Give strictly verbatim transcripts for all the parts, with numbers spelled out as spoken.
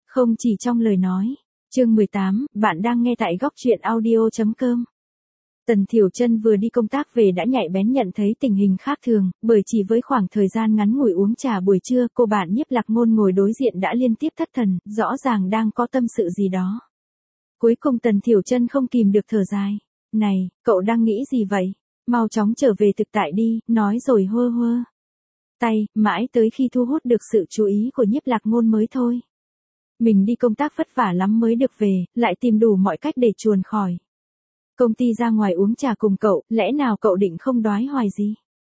Không chỉ trong lời nói. Chương mười tám, bạn đang nghe tại góc truyện audio chấm com. Tần Thiểu Chân vừa đi công tác về đã nhạy bén nhận thấy tình hình khác thường, bởi chỉ với khoảng thời gian ngắn ngủi uống trà buổi trưa, cô bạn Nhiếp Lạc Ngôn ngồi đối diện đã liên tiếp thất thần, rõ ràng đang có tâm sự gì đó. Cuối cùng Tần Thiểu Chân không kìm được thở dài. Này, cậu đang nghĩ gì vậy? Mau chóng trở về thực tại đi, nói rồi hơ hơ. Tay, mãi tới khi thu hút được sự chú ý của Nhiếp Lạc Ngôn mới thôi. Mình đi công tác vất vả lắm mới được về, lại tìm đủ mọi cách để chuồn khỏi. Công ty ra ngoài uống trà cùng cậu, lẽ nào cậu định không đoái hoài gì?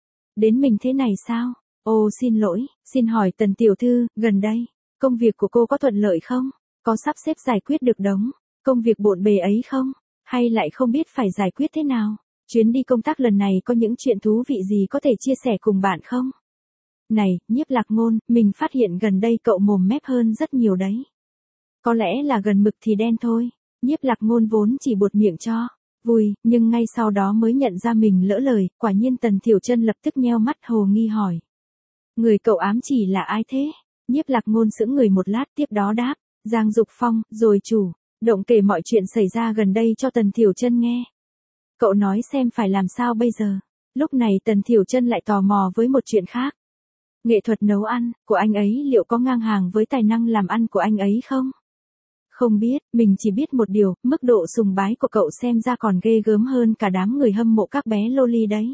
Đến mình thế này sao? Ô xin lỗi, xin hỏi Tần tiểu thư, gần đây, công việc của cô có thuận lợi không? Có sắp xếp giải quyết được đống công việc bộn bề ấy không? Hay lại không biết phải giải quyết thế nào? Chuyến đi công tác lần này có những chuyện thú vị gì có thể chia sẻ cùng bạn không? Này, Nhiếp Lạc Ngôn, mình phát hiện gần đây cậu mồm mép hơn rất nhiều đấy. Có lẽ là gần mực thì đen thôi. Nhiếp Lạc Ngôn vốn chỉ buột miệng cho vui, nhưng ngay sau đó mới nhận ra mình lỡ lời, quả nhiên Tần Thiểu Chân lập tức nheo mắt hồ nghi hỏi. Người cậu ám chỉ là ai thế? Nhiếp Lạc Ngôn sững người một lát tiếp đó đáp, Giang Dục Phong, rồi chủ động kể mọi chuyện xảy ra gần đây cho Tần Thiểu Chân nghe. Cậu nói xem phải làm sao bây giờ? Lúc này Tần Thiểu Chân lại tò mò với một chuyện khác. Nghệ thuật nấu ăn của anh ấy liệu có ngang hàng với tài năng làm ăn của anh ấy không? Không biết, mình chỉ biết một điều, mức độ sùng bái của cậu xem ra còn ghê gớm hơn cả đám người hâm mộ các bé loli đấy.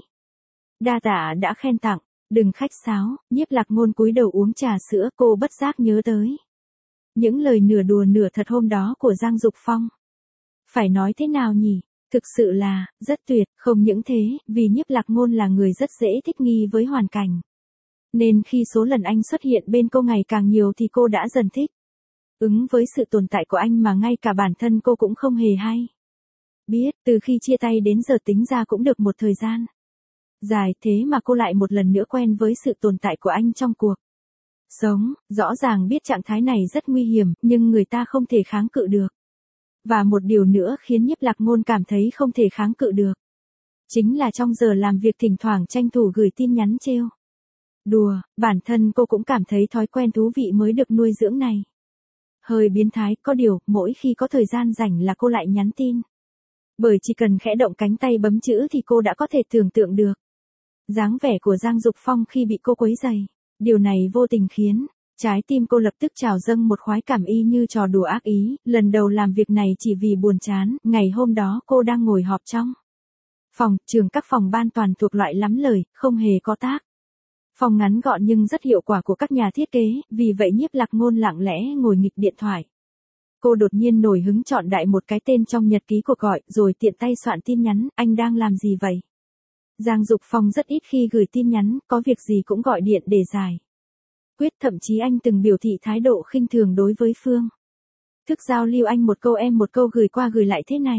Đa tạ đã khen tặng, đừng khách sáo. Nhiếp Lạc Ngôn cúi đầu uống trà sữa, cô bất giác nhớ tới những lời nửa đùa nửa thật hôm đó của Giang Dục Phong. Phải nói thế nào nhỉ? Thực sự là, rất tuyệt, không những thế, vì Nhiếp Lạc Ngôn là người rất dễ thích nghi với hoàn cảnh. Nên khi số lần anh xuất hiện bên cô ngày càng nhiều thì cô đã dần thích ứng với sự tồn tại của anh mà ngay cả bản thân cô cũng không hề hay biết, từ khi chia tay đến giờ tính ra cũng được một thời gian dài, thế mà cô lại một lần nữa quen với sự tồn tại của anh trong cuộc sống. Rõ ràng biết trạng thái này rất nguy hiểm, nhưng người ta không thể kháng cự được. Và một điều nữa khiến Nhiếp Lạc Ngôn cảm thấy không thể kháng cự được, chính là trong giờ làm việc thỉnh thoảng tranh thủ gửi tin nhắn trêu đùa. Bản thân cô cũng cảm thấy thói quen thú vị mới được nuôi dưỡng này hơi biến thái, có điều, mỗi khi có thời gian rảnh là cô lại nhắn tin. Bởi chỉ cần khẽ động cánh tay bấm chữ thì cô đã có thể tưởng tượng được dáng vẻ của Giang Dục Phong khi bị cô quấy rầy. Điều này vô tình khiến trái tim cô lập tức trào dâng một khoái cảm y như trò đùa ác ý. Lần đầu làm việc này chỉ vì buồn chán. Ngày hôm đó cô đang ngồi họp trong phòng trường, các phòng ban toàn thuộc loại lắm lời, không hề có tác phòng ngắn gọn nhưng rất hiệu quả của các nhà thiết kế, vì vậy Nhiếp Lạc Ngôn lặng lẽ ngồi nghịch điện thoại. Cô đột nhiên nổi hứng chọn đại một cái tên trong nhật ký cuộc gọi, rồi tiện tay soạn tin nhắn, anh đang làm gì vậy? Giang Dục Phong rất ít khi gửi tin nhắn, có việc gì cũng gọi điện để giải quyết, thậm chí anh từng biểu thị thái độ khinh thường đối với Phương thức giao lưu, anh một câu em một câu, gửi qua gửi lại thế này.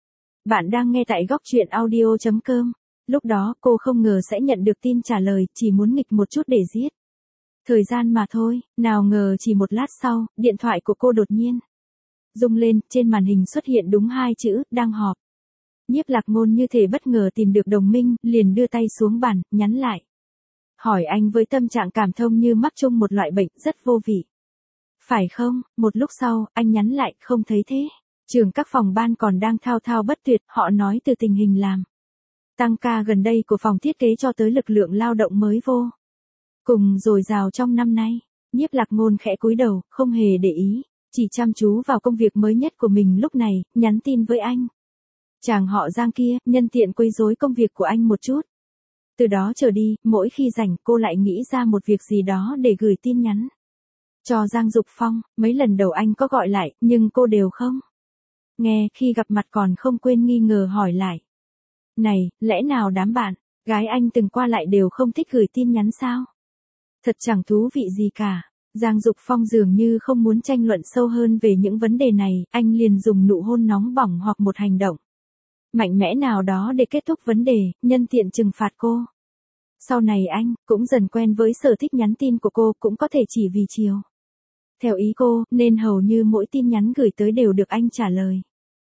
Bạn đang nghe tại góc truyện audio chấm com. Lúc đó cô không ngờ sẽ nhận được tin trả lời, chỉ muốn nghịch một chút để giết thời gian mà thôi. Nào ngờ chỉ một lát sau, điện thoại của cô đột nhiên rung lên, trên màn hình xuất hiện đúng hai chữ, đang họp. Nhiếp Lạc Ngôn như thể bất ngờ tìm được đồng minh, liền đưa tay xuống bàn, nhắn lại. Hỏi anh với tâm trạng cảm thông như mắc chung một loại bệnh, rất vô vị. Phải không? Một lúc sau, anh nhắn lại, không thấy thế. Trường các phòng ban còn đang thao thao bất tuyệt, họ nói từ tình hình làm tăng ca gần đây của phòng thiết kế cho tới lực lượng lao động mới vô cùng dồi dào trong năm nay. Nhiếp Lạc Ngôn khẽ cúi đầu, không hề để ý, chỉ chăm chú vào công việc mới nhất của mình lúc này, nhắn tin với anh. Chàng họ Giang kia, nhân tiện quấy rối công việc của anh một chút. Từ đó trở đi, mỗi khi rảnh cô lại nghĩ ra một việc gì đó để gửi tin nhắn cho Giang Dục Phong. Mấy lần đầu anh có gọi lại, nhưng cô đều không nghe, khi gặp mặt còn không quên nghi ngờ hỏi lại. Này, lẽ nào đám bạn gái anh từng qua lại đều không thích gửi tin nhắn sao? Thật chẳng thú vị gì cả. Giang Dục Phong dường như không muốn tranh luận sâu hơn về những vấn đề này, anh liền dùng nụ hôn nóng bỏng hoặc một hành động mạnh mẽ nào đó để kết thúc vấn đề, nhân tiện trừng phạt cô. Sau này anh cũng dần quen với sở thích nhắn tin của cô, cũng có thể chỉ vì chiều theo ý cô, nên hầu như mỗi tin nhắn gửi tới đều được anh trả lời.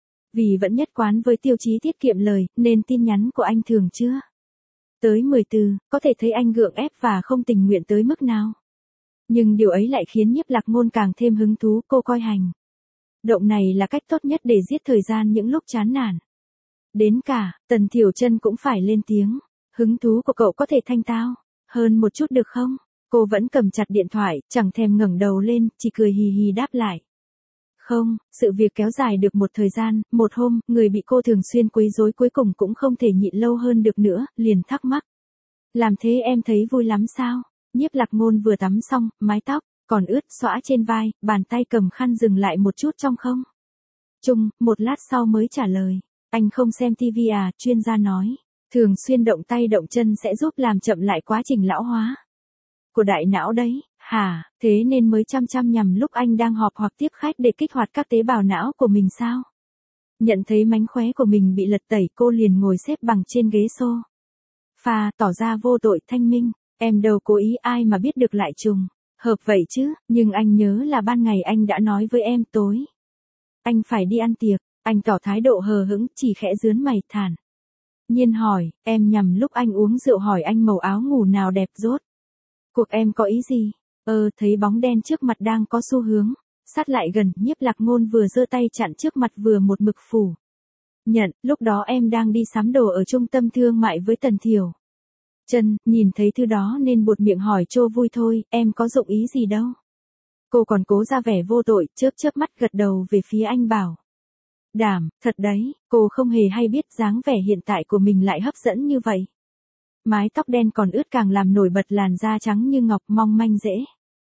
Vì vẫn nhất quán với tiêu chí tiết kiệm lời, nên tin nhắn của anh thường chưa tới mười từ, có thể thấy anh gượng ép và không tình nguyện tới mức nào. Nhưng điều ấy lại khiến Nhiếp Lạc Ngôn càng thêm hứng thú, cô coi hành động này là cách tốt nhất để giết thời gian những lúc chán nản. Đến cả, Tần Thiểu Chân cũng phải lên tiếng. Hứng thú của cậu có thể thanh tao hơn một chút được không? Cô vẫn cầm chặt điện thoại, chẳng thèm ngẩng đầu lên, chỉ cười hì hì đáp lại. Không, sự việc kéo dài được một thời gian, một hôm, người bị cô thường xuyên quấy rối cuối cùng cũng không thể nhịn lâu hơn được nữa, liền thắc mắc. Làm thế em thấy vui lắm sao? Nhiếp Lạc Ngôn vừa tắm xong, mái tóc còn ướt xõa trên vai, bàn tay cầm khăn dừng lại một chút trong không trung, một lát sau mới trả lời. Anh không xem tivi à? Chuyên gia nói, thường xuyên động tay động chân sẽ giúp làm chậm lại quá trình lão hóa của đại não đấy. Hả, thế nên mới chăm chăm nhằm lúc anh đang họp hoặc tiếp khách để kích hoạt các tế bào não của mình sao? Nhận thấy mánh khóe của mình bị lật tẩy, cô liền ngồi xếp bằng trên ghế sofa, tỏ ra vô tội thanh minh. Em đâu cố ý, ai mà biết được lại trùng hợp vậy chứ, nhưng anh nhớ là ban ngày anh đã nói với em tối anh phải đi ăn tiệc. Anh tỏ thái độ hờ hững, chỉ khẽ dướn mày thản nhiên hỏi, em nhằm lúc anh uống rượu hỏi anh màu áo ngủ nào đẹp rốt cuộc em có ý gì? Ờ, thấy bóng đen trước mặt đang có xu hướng sát lại gần, Nhiếp Lạc Ngôn vừa giơ tay chặn trước mặt vừa một mực phủ nhận, lúc đó em đang đi sắm đồ ở trung tâm thương mại với Tần Thiểu Chân, nhìn thấy thứ đó nên buột miệng hỏi trô vui thôi, em có dụng ý gì đâu. Cô còn cố ra vẻ vô tội, chớp chớp mắt gật đầu về phía anh bảo. Đảm, thật đấy, cô không hề hay biết dáng vẻ hiện tại của mình lại hấp dẫn như vậy. Mái tóc đen còn ướt càng làm nổi bật làn da trắng như ngọc mong manh dễ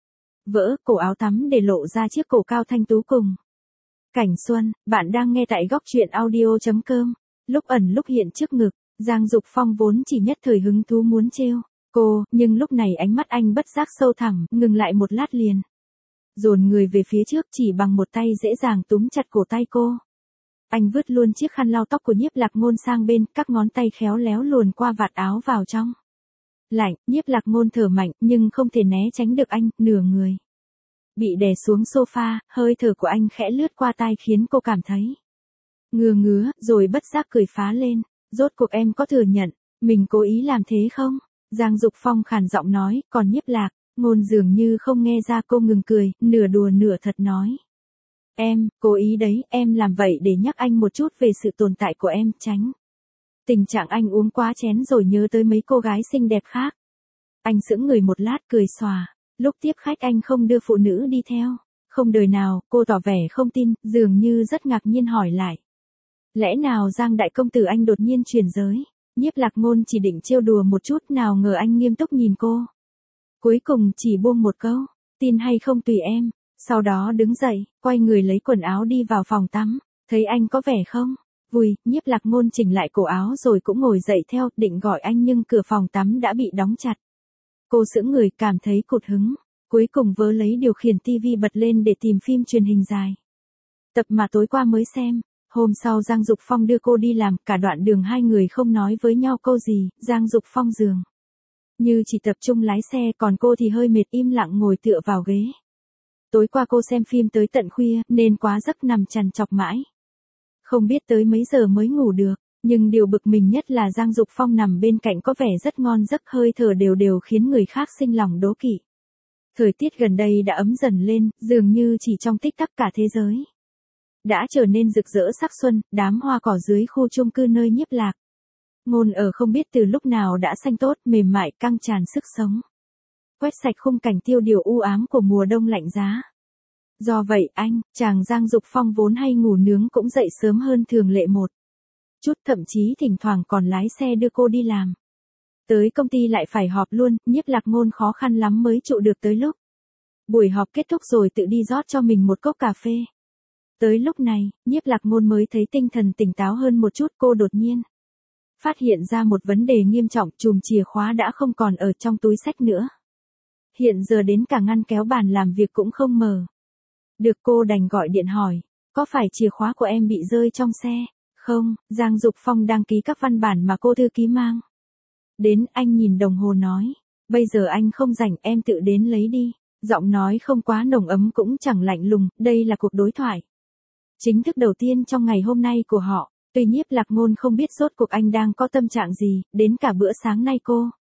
vỡ, cổ áo tắm để lộ ra chiếc cổ cao thanh tú cùng cảnh xuân. Bạn đang nghe tại góc truyện audio chấm com. Lúc ẩn lúc hiện trước ngực, Giang Dục Phong vốn chỉ nhất thời hứng thú muốn trêu cô, nhưng lúc này ánh mắt anh bất giác sâu thẳm, ngừng lại một lát liền dồn người về phía trước, chỉ bằng một tay dễ dàng túm chặt cổ tay cô. Anh vứt luôn chiếc khăn lau tóc của Nhiếp Lạc Ngôn sang bên, các ngón tay khéo léo luồn qua vạt áo vào trong. Lạnh, Nhiếp Lạc Ngôn thở mạnh, nhưng không thể né tránh được anh, nửa người bị đè xuống sofa, hơi thở của anh khẽ lướt qua tai khiến cô cảm thấy ngứa ngứa, rồi bất giác cười phá lên. Rốt cuộc em có thừa nhận mình cố ý làm thế không? Giang Dục Phong khàn giọng nói, còn Nhiếp Lạc Ngôn dường như không nghe ra, cô ngừng cười, nửa đùa nửa thật nói. Em, cố ý đấy, em làm vậy để nhắc anh một chút về sự tồn tại của em, tránh tình trạng anh uống quá chén rồi nhớ tới mấy cô gái xinh đẹp khác. Anh sững người một lát cười xòa, lúc tiếp khách anh không đưa phụ nữ đi theo. Không đời nào, cô tỏ vẻ không tin, dường như rất ngạc nhiên hỏi lại. Lẽ nào Giang đại công tử anh đột nhiên chuyển giới? Nhiếp Lạc Ngôn chỉ định trêu đùa một chút, nào ngờ anh nghiêm túc nhìn cô. Cuối cùng chỉ buông một câu, tin hay không tùy em. Sau đó đứng dậy, quay người lấy quần áo đi vào phòng tắm. Thấy anh có vẻ không vui, Nhiếp Lạc Ngôn chỉnh lại cổ áo rồi cũng ngồi dậy theo, định gọi anh nhưng cửa phòng tắm đã bị đóng chặt. Cô sững người, cảm thấy cụt hứng. Cuối cùng vớ lấy điều khiển tivi bật lên để tìm phim truyền hình dài. Tập mà tối qua mới xem. Hôm sau Giang Dục Phong đưa cô đi làm, cả đoạn đường hai người không nói với nhau câu gì. Giang Dục Phong dường như chỉ tập trung lái xe, còn cô thì hơi mệt im lặng ngồi tựa vào ghế. Tối qua cô xem phim tới tận khuya, nên quá giấc nằm trằn trọc mãi. Không biết tới mấy giờ mới ngủ được, nhưng điều bực mình nhất là Giang Dục Phong nằm bên cạnh có vẻ rất ngon giấc, hơi thở đều đều khiến người khác sinh lòng đố kỵ. Thời tiết gần đây đã ấm dần lên, dường như chỉ trong tích tắc cả thế giới đã trở nên rực rỡ sắc xuân, đám hoa cỏ dưới khu chung cư nơi Nhiếp Lạc Ngôn ở không biết từ lúc nào đã xanh tốt, mềm mại, căng tràn sức sống. Quét sạch khung cảnh tiêu điều u ám của mùa đông lạnh giá. Do vậy anh, chàng Giang Dục Phong vốn hay ngủ nướng cũng dậy sớm hơn thường lệ một chút, thậm chí thỉnh thoảng còn lái xe đưa cô đi làm. Tới công ty lại phải họp luôn, Nhiếp Lạc Ngôn khó khăn lắm mới trụ được tới lúc buổi họp kết thúc rồi tự đi rót cho mình một cốc cà phê. Tới lúc này, Nhiếp Lạc Ngôn mới thấy tinh thần tỉnh táo hơn một chút, cô đột nhiên phát hiện ra một vấn đề nghiêm trọng, chùm chìa khóa đã không còn ở trong túi xách nữa. Hiện giờ đến cả ngăn kéo bàn làm việc cũng không mở được, cô đành gọi điện hỏi, có phải chìa khóa của em bị rơi trong xe? Không, Giang Dục Phong đang ký các văn bản mà cô thư ký mang đến. Anh nhìn đồng hồ nói, bây giờ anh không rảnh, em tự đến lấy đi. Giọng nói không quá nồng ấm cũng chẳng lạnh lùng, đây là cuộc đối thoại chính thức đầu tiên trong ngày hôm nay của họ. Tuy Nhiếp Lạc Ngôn không biết rốt cuộc anh đang có tâm trạng gì, đến cả bữa sáng nay cô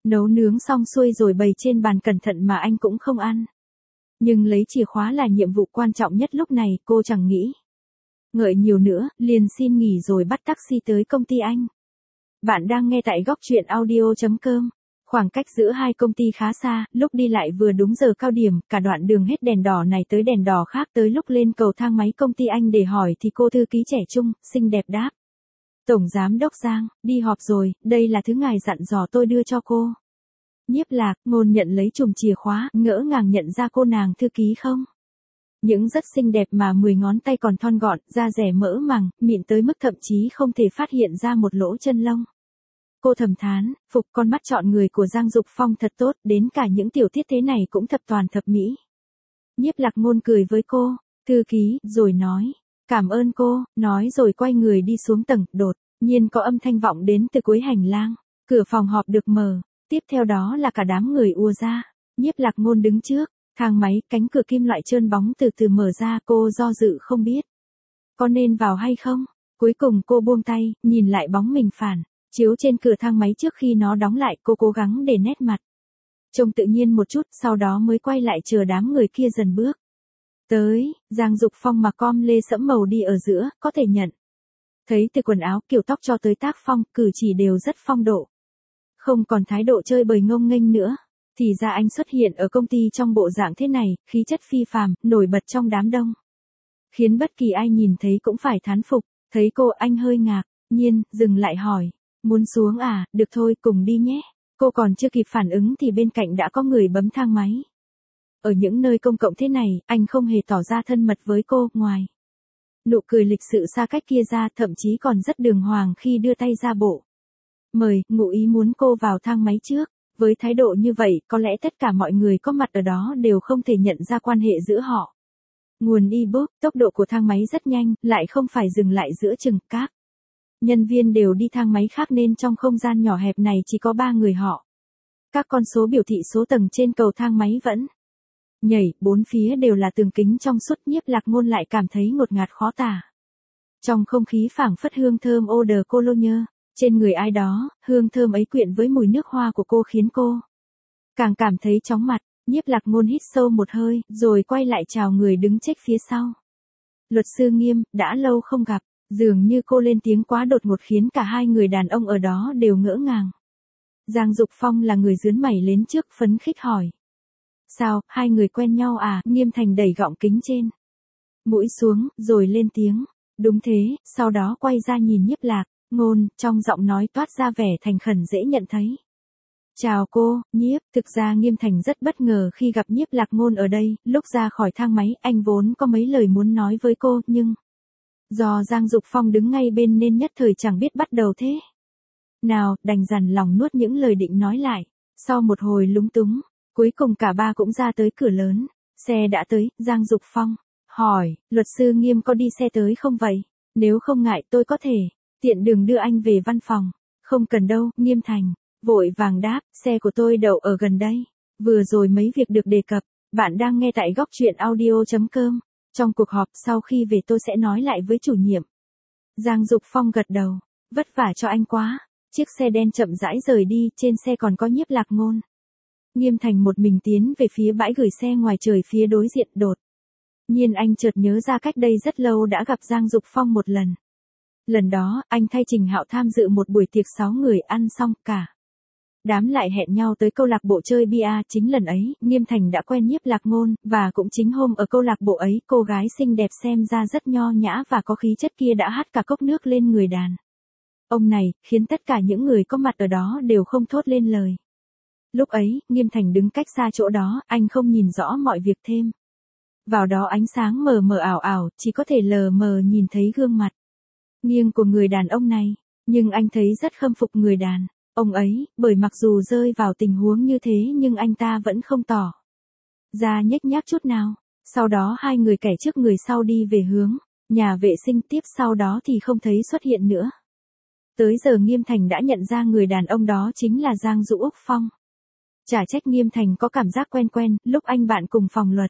Nấu nướng xong xuôi rồi bày trên bàn cẩn thận mà anh cũng không ăn. Nhưng lấy chìa khóa là nhiệm vụ quan trọng nhất lúc này, cô chẳng nghĩ ngợi nhiều nữa, liền xin nghỉ rồi bắt taxi tới công ty anh. Bạn đang nghe tại góc truyện audio.com. Khoảng cách giữa hai công ty khá xa, lúc đi lại vừa đúng giờ cao điểm, cả đoạn đường hết đèn đỏ này tới đèn đỏ khác, tới lúc lên cầu thang máy công ty anh để hỏi thì cô thư ký trẻ trung, xinh đẹp đáp. Tổng giám đốc Giang, đi họp rồi, đây là thứ ngài dặn dò tôi đưa cho cô. Nhiếp Lạc, Ngôn nhận lấy chùm chìa khóa, ngỡ ngàng nhận ra cô nàng thư ký không? Những rất xinh đẹp mà mười ngón tay còn thon gọn, da rẻ mỡ màng, mịn tới mức thậm chí không thể phát hiện ra một lỗ chân lông. Cô thầm thán, phục con mắt chọn người của Giang Dục Phong thật tốt, đến cả những tiểu tiết thế này cũng thập toàn thập mỹ. Nhiếp Lạc Ngôn cười với cô, thư ký, rồi nói, cảm ơn cô, nói rồi quay người đi xuống tầng, đột nhiên có âm thanh vọng đến từ cuối hành lang, cửa phòng họp được mở, tiếp theo đó là cả đám người ùa ra, Nhiếp Lạc Ngôn đứng trước, thang máy, cánh cửa kim loại trơn bóng từ từ mở ra, cô do dự không biết có nên vào hay không, cuối cùng cô buông tay, nhìn lại bóng mình phản chiếu trên cửa thang máy trước khi nó đóng lại, cô cố gắng để nét mặt trông tự nhiên một chút, sau đó mới quay lại chờ đám người kia dần bước tới. Giang Dục Phong mặc com lê sẫm màu đi ở giữa, có thể nhận thấy từ quần áo, kiểu tóc cho tới tác phong, cử chỉ đều rất phong độ. Không còn thái độ chơi bời ngông nghênh nữa. Thì ra anh xuất hiện ở công ty trong bộ dạng thế này, khí chất phi phàm, nổi bật trong đám đông. Khiến bất kỳ ai nhìn thấy cũng phải thán phục. Thấy cô, anh hơi ngạc nhiên, dừng lại hỏi. Muốn xuống à, được thôi, cùng đi nhé. Cô còn chưa kịp phản ứng thì bên cạnh đã có người bấm thang máy. Ở những nơi công cộng thế này, anh không hề tỏ ra thân mật với cô, ngoài nụ cười lịch sự xa cách kia ra, thậm chí còn rất đường hoàng khi đưa tay ra bộ mời, ngụ ý muốn cô vào thang máy trước. Với thái độ như vậy, có lẽ tất cả mọi người có mặt ở đó đều không thể nhận ra quan hệ giữa họ. Nguồn ebook, tốc độ của thang máy rất nhanh, lại không phải dừng lại giữa chừng, các nhân viên đều đi thang máy khác nên trong không gian nhỏ hẹp này chỉ có ba người họ. Các con số biểu thị số tầng trên cầu thang máy vẫn nhảy, bốn phía đều là tường kính trong suốt. Nhiếp Lạc Ngôn lại cảm thấy ngột ngạt khó tả. Trong không khí phảng phất hương thơm eau de cologne. Trên người ai đó, hương thơm ấy quyện với mùi nước hoa của cô khiến cô càng cảm thấy chóng mặt. Nhiếp Lạc Ngôn hít sâu một hơi, rồi quay lại chào người đứng trách phía sau. Luật sư Nghiêm, đã lâu không gặp, dường như cô lên tiếng quá đột ngột khiến cả hai người đàn ông ở đó đều ngỡ ngàng. Giang Dục Phong là người dướn mày lên trước, phấn khích hỏi. Sao, hai người quen nhau à? Nghiêm Thành đẩy gọng kính trên mũi xuống, rồi lên tiếng. Đúng thế, sau đó quay ra nhìn Nhiếp Lạc Ngôn, trong giọng nói toát ra vẻ thành khẩn dễ nhận thấy. Chào cô, Nhiếp, thực ra Nghiêm Thành rất bất ngờ khi gặp Nhiếp Lạc Ngôn ở đây, lúc ra khỏi thang máy, anh vốn có mấy lời muốn nói với cô, nhưng do Giang Dục Phong đứng ngay bên nên nhất thời chẳng biết bắt đầu thế nào, đành dằn lòng nuốt những lời định nói lại. Sau một hồi lúng túng, cuối cùng cả ba cũng ra tới cửa lớn, xe đã tới. Giang Dục Phong hỏi, luật sư Nghiêm có đi xe tới không vậy? Nếu không ngại tôi có thể tiện đường đưa anh về văn phòng. Không cần đâu, Nghiêm Thành vội vàng đáp, xe của tôi đậu ở gần đây. Vừa rồi mấy việc được đề cập, bạn đang nghe tại góc truyện audio.com. Trong cuộc họp sau khi về tôi sẽ nói lại với chủ nhiệm. Giang Dục Phong gật đầu, vất vả cho anh quá. Chiếc xe đen chậm rãi rời đi, trên xe còn có Nhiếp Lạc Ngôn. Nghiêm Thành một mình tiến về phía bãi gửi xe ngoài trời phía đối diện. Đột nhiên anh chợt nhớ ra cách đây rất lâu đã gặp Giang Dục Phong một lần. Lần đó, anh thay Trình Hạo tham dự một buổi tiệc sáu người, ăn xong, cả đám lại hẹn nhau tới câu lạc bộ chơi bia. Chính lần ấy, Nghiêm Thành đã quen Nhiếp Lạc Ngôn, và cũng chính hôm ở câu lạc bộ ấy, cô gái xinh đẹp xem ra rất nho nhã và có khí chất kia đã hắt cả cốc nước lên người đàn ông này, khiến tất cả những người có mặt ở đó đều không thốt lên lời. Lúc ấy, Nghiêm Thành đứng cách xa chỗ đó, anh không nhìn rõ mọi việc thêm. Vào đó ánh sáng mờ mờ ảo ảo, chỉ có thể lờ mờ nhìn thấy gương mặt nghiêng của người đàn ông này, nhưng anh thấy rất khâm phục người đàn ông ấy, bởi mặc dù rơi vào tình huống như thế nhưng anh ta vẫn không tỏ ra nhếch nhác chút nào. Sau đó hai người kẻ trước người sau đi về hướng nhà vệ sinh, tiếp sau đó thì không thấy xuất hiện nữa. Tới giờ Nghiêm Thành đã nhận ra người đàn ông đó chính là Giang Dụ Úc Phong. Chả trách Nghiêm Thành có cảm giác quen quen, lúc anh bạn cùng phòng luật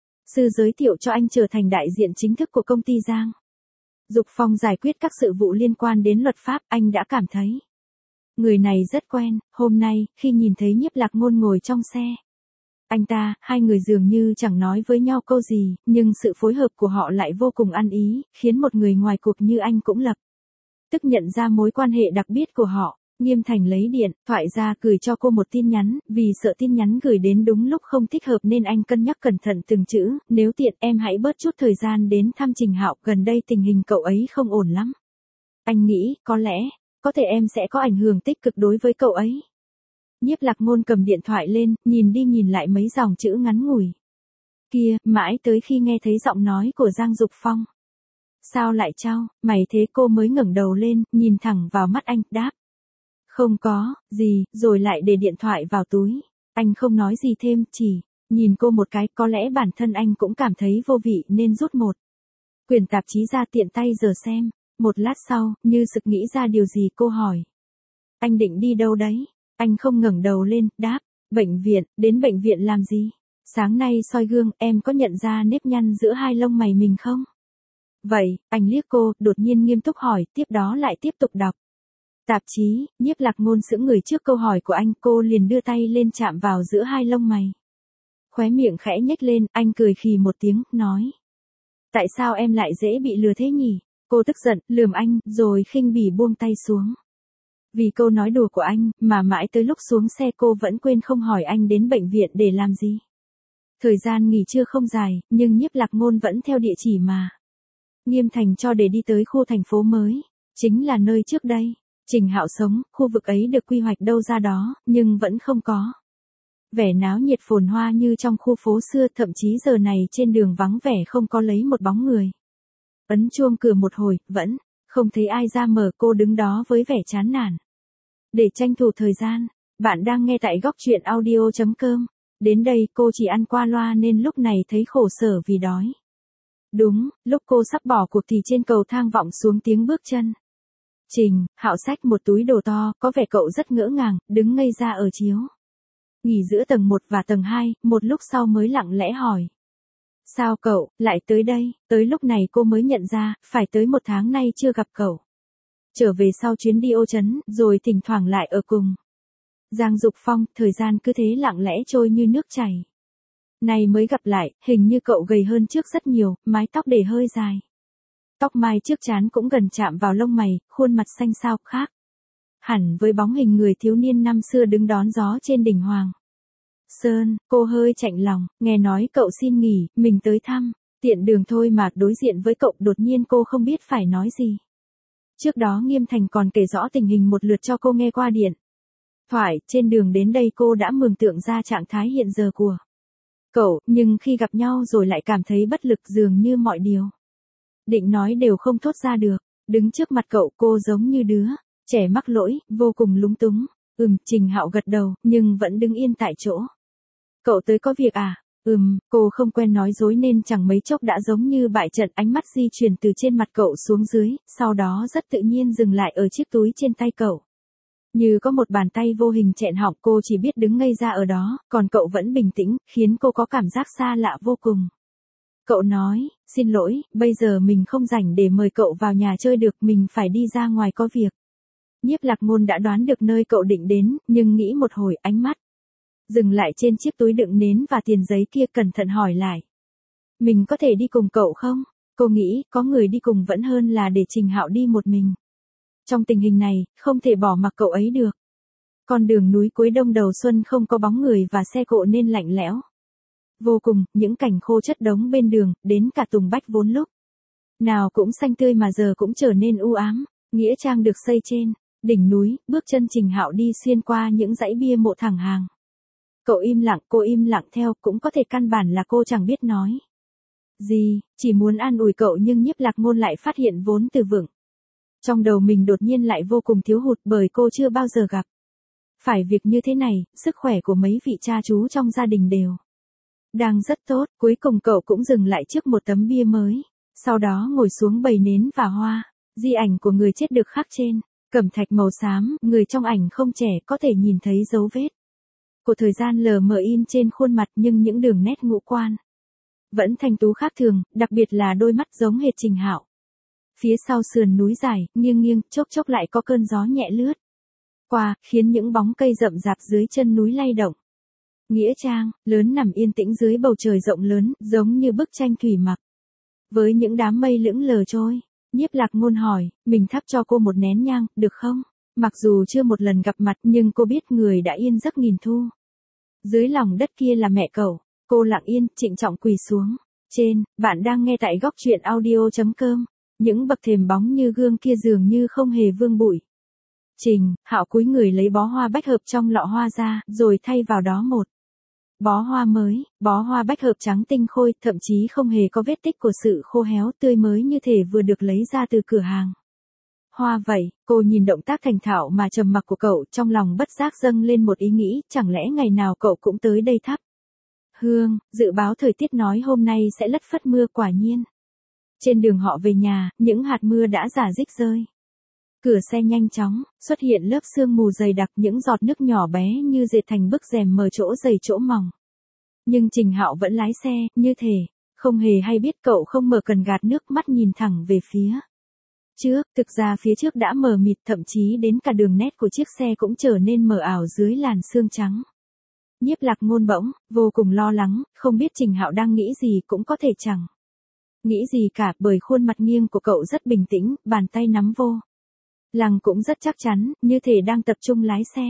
sư giới thiệu cho anh trở thành đại diện chính thức của công ty Giang Dục Phong giải quyết các sự vụ liên quan đến luật pháp, anh đã cảm thấy Người này rất quen, hôm nay, khi nhìn thấy Nhiếp Lạc Ngôn ngồi trong xe. Anh ta, hai người dường như chẳng nói với nhau câu gì, nhưng sự phối hợp của họ lại vô cùng ăn ý, khiến một người ngoài cuộc như anh cũng lập tức nhận ra mối quan hệ đặc biệt của họ. Nghiêm Thành lấy điện thoại ra gửi cho cô một tin nhắn, vì sợ tin nhắn gửi đến đúng lúc không thích hợp nên anh cân nhắc cẩn thận từng chữ, nếu tiện em hãy bớt chút thời gian đến thăm Trình Hạo, gần đây tình hình cậu ấy không ổn lắm. Anh nghĩ, có lẽ, có thể em sẽ có ảnh hưởng tích cực đối với cậu ấy. Nhiếp Lạc Ngôn cầm điện thoại lên, nhìn đi nhìn lại mấy dòng chữ ngắn ngủi. Kia, mãi tới khi nghe thấy giọng nói của Giang Dục Phong. Sao lại trao, mày thế? Cô mới ngẩng đầu lên, nhìn thẳng vào mắt anh, đáp. Không có, gì, rồi lại để điện thoại vào túi. Anh không nói gì thêm, chỉ nhìn cô một cái, có lẽ bản thân anh cũng cảm thấy vô vị nên rút một quyển tạp chí ra tiện tay giờ xem. Một lát sau, như sực nghĩ ra điều gì cô hỏi. Anh định đi đâu đấy? Anh không ngẩng đầu lên, đáp. Bệnh viện, đến bệnh viện làm gì? Sáng nay soi gương, em có nhận ra nếp nhăn giữa hai lông mày mình không? Vậy, anh liếc cô, đột nhiên nghiêm túc hỏi, tiếp đó lại tiếp tục đọc tạp chí. Nhiếp Lạc Ngôn sững người trước câu hỏi của anh, cô liền đưa tay lên chạm vào giữa hai lông mày. Khóe miệng khẽ nhếch lên, anh cười khì một tiếng, nói. Tại sao em lại dễ bị lừa thế nhỉ? Cô tức giận, lườm anh, rồi khinh bỉ buông tay xuống. Vì câu nói đùa của anh, mà mãi tới lúc xuống xe cô vẫn quên không hỏi anh đến bệnh viện để làm gì. Thời gian nghỉ trưa không dài, nhưng Nhiếp Lạc Ngôn vẫn theo địa chỉ mà Nghiêm Thành cho để đi tới khu thành phố mới, chính là nơi trước đây Trình Hạo sống. Khu vực ấy được quy hoạch đâu ra đó, nhưng vẫn không có vẻ náo nhiệt phồn hoa như trong khu phố xưa, thậm chí giờ này trên đường vắng vẻ không có lấy một bóng người. Ấn chuông cửa một hồi, vẫn không thấy ai ra mở, cô đứng đó với vẻ chán nản. Để tranh thủ thời gian, bạn đang nghe tại góc truyện audio chấm com. Đến đây cô chỉ ăn qua loa nên lúc này thấy khổ sở vì đói. Đúng, lúc cô sắp bỏ cuộc thì trên cầu thang vọng xuống tiếng bước chân. Trình Hạo xách một túi đồ to, có vẻ cậu rất ngỡ ngàng, đứng ngây ra ở chiếu nghỉ giữa tầng một và tầng hai, một lúc sau mới lặng lẽ hỏi. Sao cậu lại tới đây? Tới lúc này cô mới nhận ra, phải tới một tháng nay chưa gặp cậu. Trở về sau chuyến đi Ô Trấn, rồi thỉnh thoảng lại ở cùng Giang Dục Phong, thời gian cứ thế lặng lẽ trôi như nước chảy. Này mới gặp lại, hình như cậu gầy hơn trước rất nhiều, mái tóc để hơi dài. Tóc mai trước trán cũng gần chạm vào lông mày, khuôn mặt xanh xao khác hẳn với bóng hình người thiếu niên năm xưa đứng đón gió trên đỉnh Hoàng Sơn. Cô hơi chạnh lòng, nghe nói cậu xin nghỉ, mình tới thăm, tiện đường thôi mà. Đối diện với cậu đột nhiên cô không biết phải nói gì. Trước đó Nghiêm Thành còn kể rõ tình hình một lượt cho cô nghe qua điện thoại, trên đường đến đây cô đã mường tượng ra trạng thái hiện giờ của cậu, nhưng khi gặp nhau rồi lại cảm thấy bất lực, dường như mọi điều định nói đều không thốt ra được. Đứng trước mặt cậu cô giống như đứa trẻ mắc lỗi, vô cùng lúng túng. Ừm, Trình Hạo gật đầu, nhưng vẫn đứng yên tại chỗ. Cậu tới có việc à? Ừm, cô không quen nói dối nên chẳng mấy chốc đã giống như bại trận, ánh mắt di chuyển từ trên mặt cậu xuống dưới, sau đó rất tự nhiên dừng lại ở chiếc túi trên tay cậu. Như có một bàn tay vô hình chẹn họng, cô chỉ biết đứng ngây ra ở đó, còn cậu vẫn bình tĩnh, khiến cô có cảm giác xa lạ vô cùng. Cậu nói, xin lỗi, bây giờ mình không rảnh để mời cậu vào nhà chơi được, mình phải đi ra ngoài có việc. Nhiếp Lạc Ngôn đã đoán được nơi cậu định đến, nhưng nghĩ một hồi, ánh mắt dừng lại trên chiếc túi đựng nến và tiền giấy kia, cẩn thận hỏi lại. Mình có thể đi cùng cậu không? Cô nghĩ, có người đi cùng vẫn hơn là để Trình Hạo đi một mình. Trong tình hình này, không thể bỏ mặc cậu ấy được. Con đường núi cuối đông đầu xuân không có bóng người và xe cộ nên lạnh lẽo vô cùng, những cành khô chất đống bên đường, đến cả tùng bách vốn lúc nào cũng xanh tươi mà giờ cũng trở nên u ám. Nghĩa trang được xây trên đỉnh núi, bước chân Trình Hạo đi xuyên qua những dãy bia mộ thẳng hàng. Cậu im lặng, cô im lặng theo, cũng có thể căn bản là cô chẳng biết nói gì, chỉ muốn an ủi cậu, nhưng Nhiếp Lạc Ngôn lại phát hiện vốn từ vựng trong đầu mình đột nhiên lại vô cùng thiếu hụt, bởi cô chưa bao giờ gặp phải việc như thế này. Sức khỏe của mấy vị cha chú trong gia đình đều đang rất tốt. Cuối cùng cậu cũng dừng lại trước một tấm bia mới, sau đó ngồi xuống bày nến và hoa. Di ảnh của người chết được khắc trên cẩm thạch màu xám, người trong ảnh không trẻ, có thể nhìn thấy dấu vết của thời gian lờ mờ in trên khuôn mặt, nhưng những đường nét ngũ quan vẫn thanh tú khác thường, đặc biệt là đôi mắt giống hệt Trình Hạo. Phía sau sườn núi dài, nghiêng nghiêng, chốc chốc lại có cơn gió nhẹ lướt qua, khiến những bóng cây rậm rạp dưới chân núi lay động. Nghĩa trang, lớn nằm yên tĩnh dưới bầu trời rộng lớn, giống như bức tranh thủy mặc. Với những đám mây lững lờ trôi, Nhiếp Lạc Ngôn hỏi, mình thắp cho cô một nén nhang, được không? Mặc dù chưa một lần gặp mặt nhưng cô biết người đã yên giấc nghìn thu. Dưới lòng đất kia là mẹ cậu, cô lặng yên, trịnh trọng quỳ xuống. Trên, bạn đang nghe tại góc truyện audio.com. Những bậc thềm bóng như gương kia dường như không hề vương bụi. Trình, Hạo cúi người lấy bó hoa bách hợp trong lọ hoa ra, rồi thay vào đó một bó hoa mới, bó hoa bách hợp trắng tinh khôi, thậm chí không hề có vết tích của sự khô héo, tươi mới như thể vừa được lấy ra từ cửa hàng. Hoa vậy, cô nhìn động tác thành thạo mà trầm mặc của cậu, trong lòng bất giác dâng lên một ý nghĩ, chẳng lẽ ngày nào cậu cũng tới đây thắp hương. Dự báo thời tiết nói hôm nay sẽ lất phất mưa, quả nhiên. Trên đường họ về nhà, những hạt mưa đã rả rích rơi. Cửa xe nhanh chóng, xuất hiện lớp sương mù dày đặc, những giọt nước nhỏ bé như dệt thành bức rèm mờ chỗ dày chỗ mỏng. Nhưng Trình Hạo vẫn lái xe, như thể không hề hay biết cậu không mở cần gạt nước, mắt nhìn thẳng về phía trước. Thực ra phía trước đã mờ mịt, thậm chí đến cả đường nét của chiếc xe cũng trở nên mờ ảo dưới làn sương trắng. Nhiếp Lạc Ngôn bỗng vô cùng lo lắng, không biết Trình Hạo đang nghĩ gì, cũng có thể chẳng nghĩ gì cả, bởi khuôn mặt nghiêng của cậu rất bình tĩnh, bàn tay nắm vô lăng cũng rất chắc chắn, như thể đang tập trung lái xe.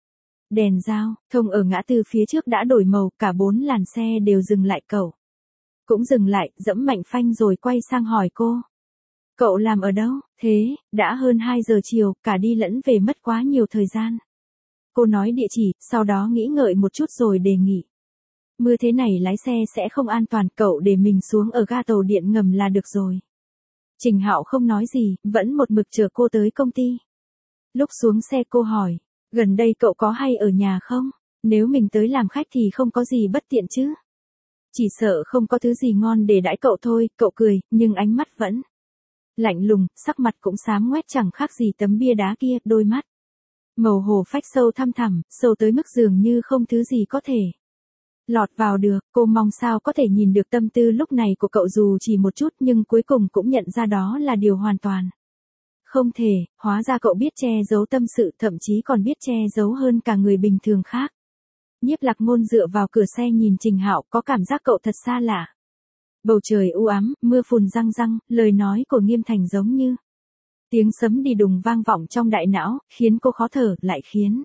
Đèn giao thông ở ngã tư phía trước đã đổi màu, cả bốn làn xe đều dừng lại, cậu cũng dừng lại, dẫm mạnh phanh rồi quay sang hỏi cô. Cậu làm ở đâu? Thế, đã hơn hai giờ chiều, cả đi lẫn về mất quá nhiều thời gian. Cô nói địa chỉ, sau đó nghĩ ngợi một chút rồi đề nghị. Mưa thế này lái xe sẽ không an toàn, cậu để mình xuống ở ga tàu điện ngầm là được rồi. Trình Hạo không nói gì, vẫn một mực chờ cô tới công ty. Lúc xuống xe cô hỏi, gần đây cậu có hay ở nhà không? Nếu mình tới làm khách thì không có gì bất tiện chứ? Chỉ sợ không có thứ gì ngon để đãi cậu thôi, cậu cười, nhưng ánh mắt vẫn lạnh lùng, sắc mặt cũng xám ngoét chẳng khác gì tấm bia đá kia, đôi mắt màu hồ phách sâu thăm thẳm, sâu tới mức dường như không thứ gì có thể lọt vào được. Cô mong sao có thể nhìn được tâm tư lúc này của cậu dù chỉ một chút, nhưng cuối cùng cũng nhận ra đó là điều hoàn toàn không thể. Hóa ra cậu biết che giấu tâm sự, thậm chí còn biết che giấu hơn cả người bình thường khác. Nhiếp Lạc Ngôn dựa vào cửa xe nhìn Trình Hạo, có cảm giác cậu thật xa lạ. Bầu trời u ám, mưa phùn răng răng, lời nói của Nghiêm Thành giống như tiếng sấm đi đùng vang vọng trong đại não, khiến cô khó thở, lại khiến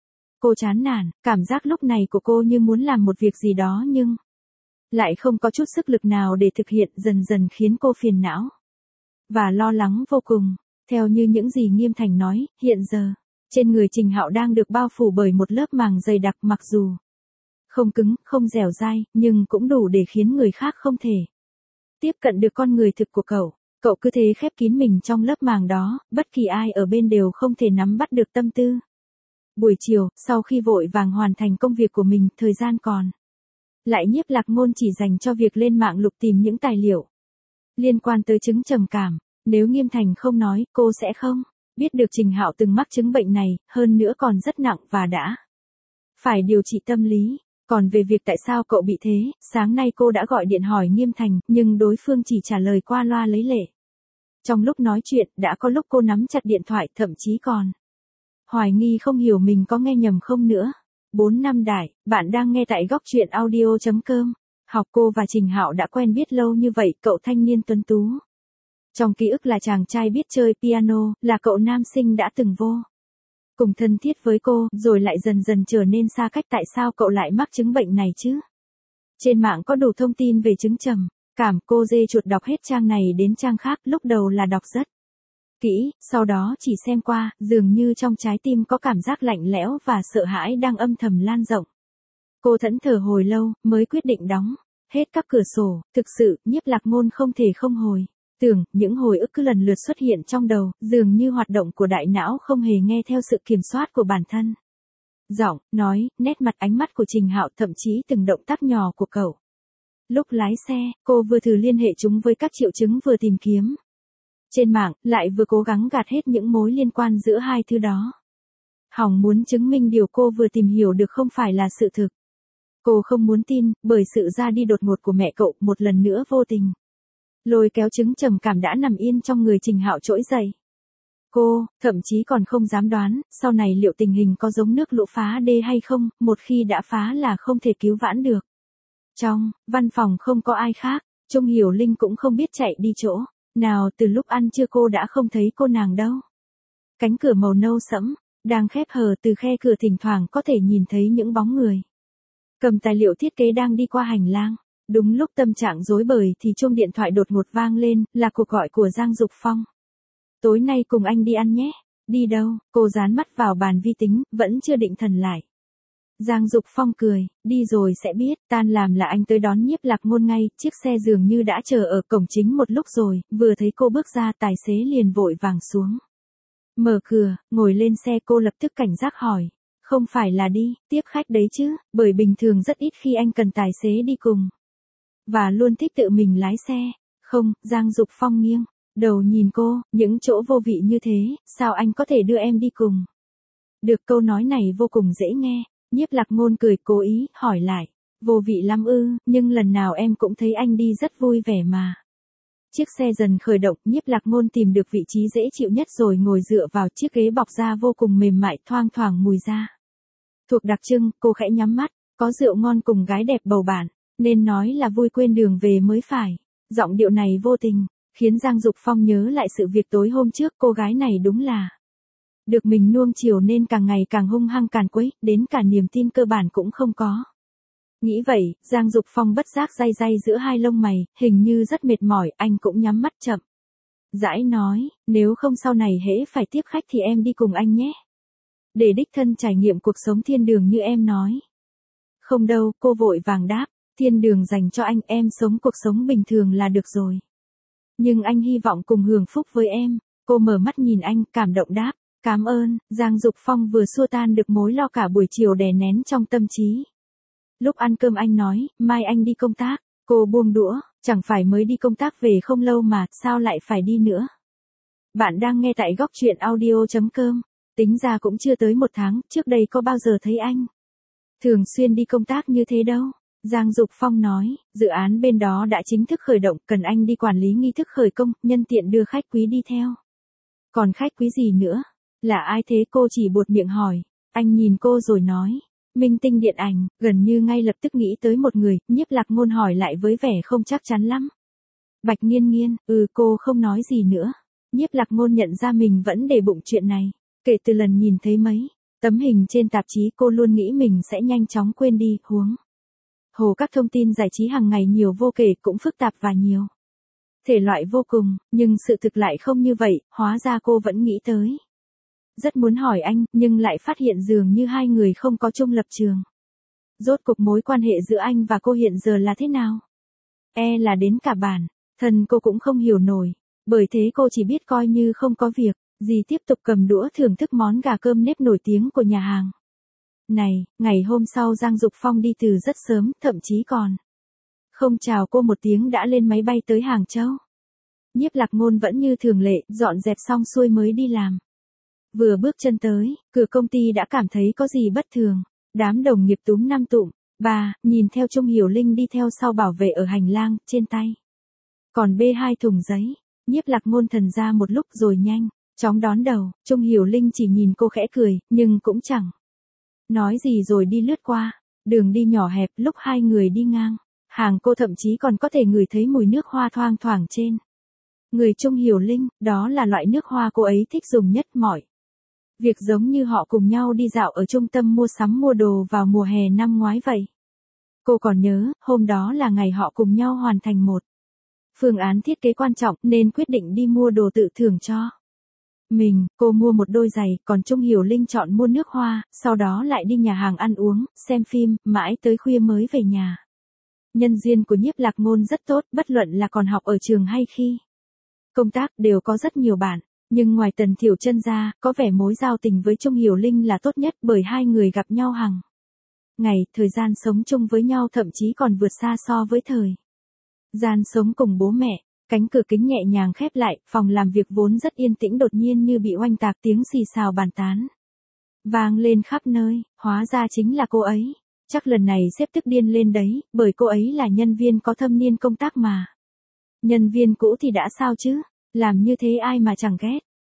cô chán nản. Cảm giác lúc này của cô như muốn làm một việc gì đó nhưng lại không có chút sức lực nào để thực hiện, dần dần khiến cô phiền não và lo lắng vô cùng. Theo như những gì Nghiêm Thành nói, hiện giờ trên người Trình Hạo đang được bao phủ bởi một lớp màng dày đặc, mặc dù không cứng, không dẻo dai, nhưng cũng đủ để khiến người khác không thể tiếp cận được con người thực của cậu. Cậu cứ thế khép kín mình trong lớp màng đó, bất kỳ ai ở bên đều không thể nắm bắt được tâm tư. Buổi chiều, sau khi vội vàng hoàn thành công việc của mình, thời gian còn lại Nhiếp Lạc Ngôn chỉ dành cho việc lên mạng lục tìm những tài liệu liên quan tới chứng trầm cảm. Nếu Nghiêm Thành không nói, cô sẽ không biết được Trình Hạo từng mắc chứng bệnh này, hơn nữa còn rất nặng và đã phải điều trị tâm lý. Còn về việc tại sao cậu bị thế, sáng nay cô đã gọi điện hỏi Nghiêm Thành, nhưng đối phương chỉ trả lời qua loa lấy lệ. Trong lúc nói chuyện, đã có lúc cô nắm chặt điện thoại, thậm chí còn hoài nghi không hiểu mình có nghe nhầm không nữa. Bốn năm đại, bạn đang nghe tại góc truyện audio.com. Học cô và Trình Hạo đã quen biết lâu như vậy, cậu thanh niên tuấn tú trong ký ức là chàng trai biết chơi piano, là cậu nam sinh đã từng vô cùng thân thiết với cô, rồi lại dần dần trở nên xa cách. Tại sao cậu lại mắc chứng bệnh này chứ? Trên mạng có đủ thông tin về chứng trầm cảm, cô dê chuột đọc hết trang này đến trang khác, lúc đầu là đọc rất kỹ, sau đó chỉ xem qua, dường như trong trái tim có cảm giác lạnh lẽo và sợ hãi đang âm thầm lan rộng. Cô thẫn thờ hồi lâu, mới quyết định đóng hết các cửa sổ. Thực sự, Nhiếp Lạc Ngôn không thể không hồi tưởng, những hồi ức cứ lần lượt xuất hiện trong đầu, dường như hoạt động của đại não không hề nghe theo sự kiểm soát của bản thân. Giọng, nói, nét mặt, ánh mắt của Trình Hạo, thậm chí từng động tác nhỏ của cậu. Lúc lái xe, cô vừa thử liên hệ chúng với các triệu chứng vừa tìm kiếm trên mạng, lại vừa cố gắng gạt hết những mối liên quan giữa hai thứ đó. Hỏng muốn chứng minh điều cô vừa tìm hiểu được không phải là sự thực. Cô không muốn tin, bởi sự ra đi đột ngột của mẹ cậu, một lần nữa vô tình lôi kéo chứng trầm cảm đã nằm yên trong người Trình Hạo trỗi dậy. cô, thậm chí còn không dám đoán, sau này liệu tình hình có giống nước lũ phá đê hay không, một khi đã phá là không thể cứu vãn được. Trong văn phòng không có ai khác, Trung Hiểu Linh cũng không biết chạy đi chỗ nào, từ lúc ăn trưa cô đã không thấy cô nàng đâu. Cánh cửa màu nâu sẫm đang khép hờ, từ khe cửa thỉnh thoảng có thể nhìn thấy những bóng người cầm tài liệu thiết kế đang đi qua hành lang. Đúng lúc tâm trạng rối bời thì chuông điện thoại đột ngột vang lên, là cuộc gọi của Giang Dục Phong. Tối nay cùng anh đi ăn nhé. Đi đâu? Cô dán mắt vào bàn vi tính, vẫn chưa định thần lại. Giang Dục Phong cười, đi rồi sẽ biết, tan làm là anh tới đón Nhiếp Lạc Ngôn ngay, chiếc xe dường như đã chờ ở cổng chính một lúc rồi, vừa thấy cô bước ra tài xế liền vội vàng xuống. Mở cửa, ngồi lên xe cô lập tức cảnh giác hỏi, không phải là đi, tiếp khách đấy chứ, bởi bình thường rất ít khi anh cần tài xế đi cùng. Và luôn thích tự mình lái xe. Không, Giang Dục Phong nghiêng đầu nhìn cô, những chỗ vô vị như thế, sao anh có thể đưa em đi cùng? Được, câu nói này vô cùng dễ nghe. Nhiếp Lạc Ngôn cười cố ý, hỏi lại, vô vị lắm ư, nhưng lần nào em cũng thấy anh đi rất vui vẻ mà. Chiếc xe dần khởi động, Nhiếp Lạc Ngôn tìm được vị trí dễ chịu nhất rồi ngồi dựa vào chiếc ghế bọc da vô cùng mềm mại, thoang thoảng mùi da thuộc đặc trưng. Cô khẽ nhắm mắt, có rượu ngon cùng gái đẹp bầu bạn, nên nói là vui quên đường về mới phải. Giọng điệu này vô tình khiến Giang Dục Phong nhớ lại sự việc tối hôm trước, cô gái này đúng là được mình nuông chiều nên càng ngày càng hung hăng càn quấy, đến cả niềm tin cơ bản cũng không có. Nghĩ vậy, Giang Dục Phong bất giác day day giữa hai lông mày, hình như rất mệt mỏi, anh cũng nhắm mắt chậm rãi nói, nếu không sau này hễ phải tiếp khách thì em đi cùng anh nhé. Để đích thân trải nghiệm cuộc sống thiên đường như em nói. Không đâu, cô vội vàng đáp, thiên đường dành cho anh, em sống cuộc sống bình thường là được rồi. Nhưng anh hy vọng cùng hưởng phúc với em. Cô mở mắt nhìn anh, cảm động đáp, cảm ơn. Giang Dục Phong vừa xua tan được mối lo cả buổi chiều đè nén trong tâm trí. Lúc ăn cơm anh nói, mai anh đi công tác. Cô buông đũa, chẳng phải mới đi công tác về không lâu mà, sao lại phải đi nữa? Bạn đang nghe tại góc truyện audio chấm com. Tính ra cũng chưa tới một tháng, trước đây có bao giờ thấy anh thường xuyên đi công tác như thế đâu. Giang Dục Phong nói, dự án bên đó đã chính thức khởi động, cần anh đi quản lý nghi thức khởi công, nhân tiện đưa khách quý đi theo. Còn khách quý gì nữa? Là ai thế? Cô chỉ buột miệng hỏi. Anh nhìn cô rồi nói, minh tinh điện ảnh. Gần như ngay lập tức nghĩ tới một người, Nhiếp Lạc Ngôn hỏi lại với vẻ không chắc chắn lắm. Bạch Nghiên Nghiên. Ừ, cô không nói gì nữa. Nhiếp Lạc Ngôn nhận ra mình vẫn để bụng chuyện này. Kể từ lần nhìn thấy mấy tấm hình trên tạp chí, cô luôn nghĩ mình sẽ nhanh chóng quên đi, huống hồ các thông tin giải trí hàng ngày nhiều vô kể, cũng phức tạp và nhiều thể loại vô cùng, nhưng sự thực lại không như vậy, hóa ra cô vẫn nghĩ tới. Rất muốn hỏi anh, nhưng lại phát hiện dường như hai người không có chung lập trường. Rốt cuộc mối quan hệ giữa anh và cô hiện giờ là thế nào? E là đến cả bản thân cô cũng không hiểu nổi, bởi thế cô chỉ biết coi như không có việc gì tiếp tục cầm đũa thưởng thức món gà cơm nếp nổi tiếng của nhà hàng này. Ngày hôm sau Giang Dục Phong đi từ rất sớm, thậm chí còn không chào cô một tiếng đã lên máy bay tới Hàng Châu. Nhiếp Lạc Ngôn vẫn như thường lệ, dọn dẹp xong xuôi mới đi làm. Vừa bước chân tới cửa công ty đã cảm thấy có gì bất thường. Đám đồng nghiệp túm năm tụm ba nhìn theo Trung Hiểu Linh đi theo sau bảo vệ ở hành lang, trên tay còn bê hai thùng giấy. Nhiếp Lạc Ngôn thần ra một lúc rồi nhanh chóng đón đầu. Trung Hiểu Linh chỉ nhìn cô khẽ cười, nhưng cũng chẳng nói gì rồi đi lướt qua. Đường đi nhỏ hẹp, lúc hai người đi ngang hàng cô thậm chí còn có thể ngửi thấy mùi nước hoa thoang thoảng trên người Trung Hiểu Linh. Đó là loại nước hoa cô ấy thích dùng nhất mọi việc, giống như họ cùng nhau đi dạo ở trung tâm mua sắm mua đồ vào mùa hè năm ngoái vậy. Cô còn nhớ, hôm đó là ngày họ cùng nhau hoàn thành một phương án thiết kế quan trọng nên quyết định đi mua đồ tự thưởng cho mình. Cô mua một đôi giày, còn Trung Hiểu Linh chọn mua nước hoa, sau đó lại đi nhà hàng ăn uống, xem phim, mãi tới khuya mới về nhà. Nhân duyên của Nhiếp Lạc Ngôn rất tốt, bất luận là còn học ở trường hay khi công tác đều có rất nhiều bạn. Nhưng ngoài Tần Thiểu Chân ra, có vẻ mối giao tình với Trung Hiểu Linh là tốt nhất, bởi hai người gặp nhau hàng ngày, thời gian sống chung với nhau thậm chí còn vượt xa so với thời gian sống cùng bố mẹ. Cánh cửa kính nhẹ nhàng khép lại, phòng làm việc vốn rất yên tĩnh đột nhiên như bị oanh tạc, tiếng xì xào bàn tán vang lên khắp nơi. Hóa ra chính là cô ấy. Chắc lần này sếp tức điên lên đấy, bởi cô ấy là nhân viên có thâm niên công tác mà. Nhân viên cũ thì đã sao chứ, làm như thế ai mà chẳng ghét.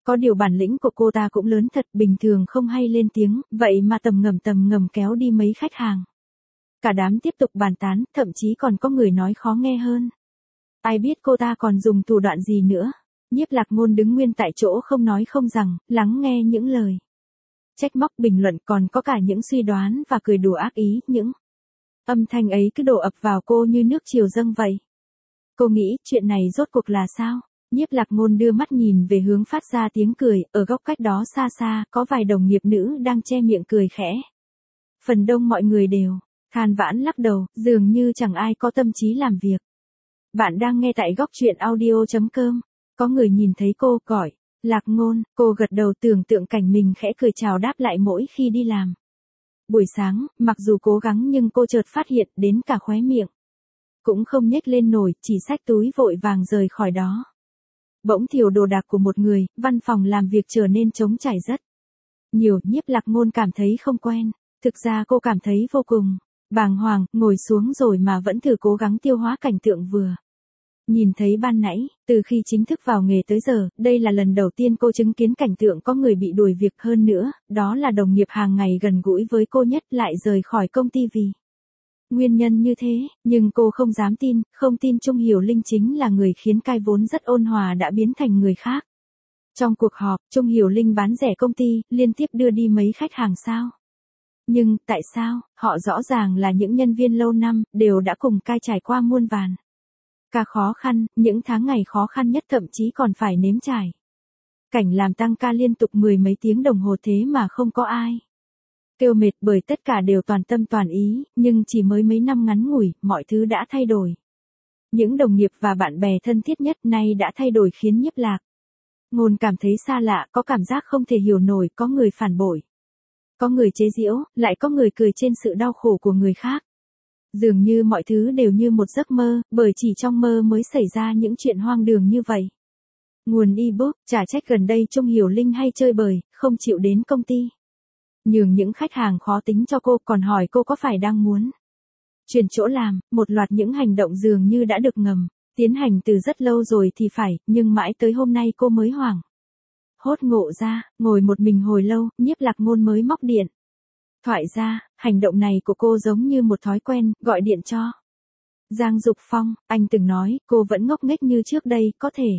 Có điều bản lĩnh của cô ta cũng lớn thật, bình thường không hay lên tiếng, vậy mà tầm ngầm tầm ngầm kéo đi mấy khách hàng. Cả đám tiếp tục bàn tán, thậm chí còn có người nói khó nghe hơn. Ai biết cô ta còn dùng thủ đoạn gì nữa. Nhiếp Lạc Ngôn đứng nguyên tại chỗ không nói không rằng, lắng nghe những lời trách móc bình luận, còn có cả những suy đoán và cười đùa ác ý, những âm thanh ấy cứ đổ ập vào cô như nước triều dâng vậy. Cô nghĩ chuyện này rốt cuộc là sao? Nhiếp Lạc Ngôn đưa mắt nhìn về hướng phát ra tiếng cười, ở góc cách đó xa xa, có vài đồng nghiệp nữ đang che miệng cười khẽ. Phần đông mọi người đều than vãn lắc đầu, dường như chẳng ai có tâm trí làm việc. Bạn đang nghe tại góc truyện audio chấm com. Có người nhìn thấy cô, gọi, Lạc Ngôn, cô gật đầu tưởng tượng cảnh mình khẽ cười chào đáp lại mỗi khi đi làm. Buổi sáng, mặc dù cố gắng nhưng cô chợt phát hiện đến cả khóe miệng cũng không nhếch lên nổi, chỉ xách túi vội vàng rời khỏi đó. Bỗng thiểu đồ đạc của một người, văn phòng làm việc trở nên trống trải rất nhiều. Nhiếp Lạc Ngôn cảm thấy không quen. Thực ra cô cảm thấy vô cùng bàng hoàng, ngồi xuống rồi mà vẫn thử cố gắng tiêu hóa cảnh tượng vừa nhìn thấy ban nãy. Từ khi chính thức vào nghề tới giờ, đây là lần đầu tiên cô chứng kiến cảnh tượng có người bị đuổi việc, hơn nữa, đó là đồng nghiệp hàng ngày gần gũi với cô nhất lại rời khỏi công ty vì nguyên nhân như thế. Nhưng cô không dám tin, không tin Trung Hiểu Linh chính là người khiến Cai vốn rất ôn hòa đã biến thành người khác. Trong cuộc họp, Trung Hiểu Linh bán rẻ công ty, liên tiếp đưa đi mấy khách hàng sao? Nhưng, tại sao, họ rõ ràng là những nhân viên lâu năm, đều đã cùng Cai trải qua muôn vàn cả khó khăn, những tháng ngày khó khăn nhất thậm chí còn phải nếm trải cảnh làm tăng ca liên tục mười mấy tiếng đồng hồ, thế mà không có ai kêu mệt, bởi tất cả đều toàn tâm toàn ý, nhưng chỉ mới mấy năm ngắn ngủi, mọi thứ đã thay đổi. Những đồng nghiệp và bạn bè thân thiết nhất nay đã thay đổi, khiến Nhiếp Lạc Ngôn cảm thấy xa lạ, có cảm giác không thể hiểu nổi, có người phản bội, có người chế giễu, lại có người cười trên sự đau khổ của người khác. Dường như mọi thứ đều như một giấc mơ, bởi chỉ trong mơ mới xảy ra những chuyện hoang đường như vậy. Nguồn ebook, chả trách gần đây Trung Hiểu Linh hay chơi bời, không chịu đến công ty. Nhường những khách hàng khó tính cho cô, còn hỏi cô có phải đang muốn chuyển chỗ làm. Một loạt những hành động dường như đã được ngầm tiến hành từ rất lâu rồi thì phải, nhưng mãi tới hôm nay cô mới hoảng hốt ngộ ra. Ngồi một mình hồi lâu, Nhiếp Lạc Ngôn mới móc điện thoại ra. Hành động này của cô giống như một thói quen, gọi điện cho Giang Dục Phong. Anh từng nói, cô vẫn ngốc nghếch như trước đây, có thể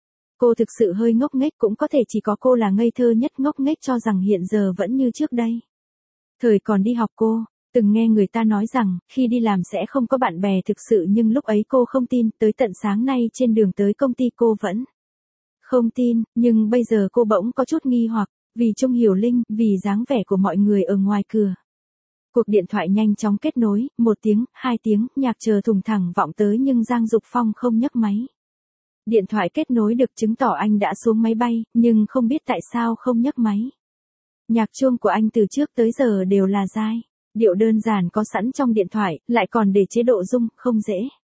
cô thực sự hơi ngốc nghếch, cũng có thể chỉ có cô là ngây thơ nhất ngốc nghếch cho rằng hiện giờ vẫn như trước đây. Thời còn đi học cô từng nghe người ta nói rằng, khi đi làm sẽ không có bạn bè thực sự, nhưng lúc ấy cô không tin, tới tận sáng nay trên đường tới công ty cô vẫn không tin, nhưng bây giờ cô bỗng có chút nghi hoặc, vì Trung Hiểu Linh, vì dáng vẻ của mọi người ở ngoài cửa. Cuộc điện thoại nhanh chóng kết nối, một tiếng, hai tiếng, nhạc chờ thùng thẳng vọng tới nhưng Giang Dục Phong không nhấc máy. Điện thoại kết nối được chứng tỏ anh đã xuống máy bay, nhưng không biết tại sao không nhấc máy. Nhạc chuông của anh từ trước tới giờ đều là dai điệu đơn giản có sẵn trong điện thoại, lại còn để chế độ rung, không dễ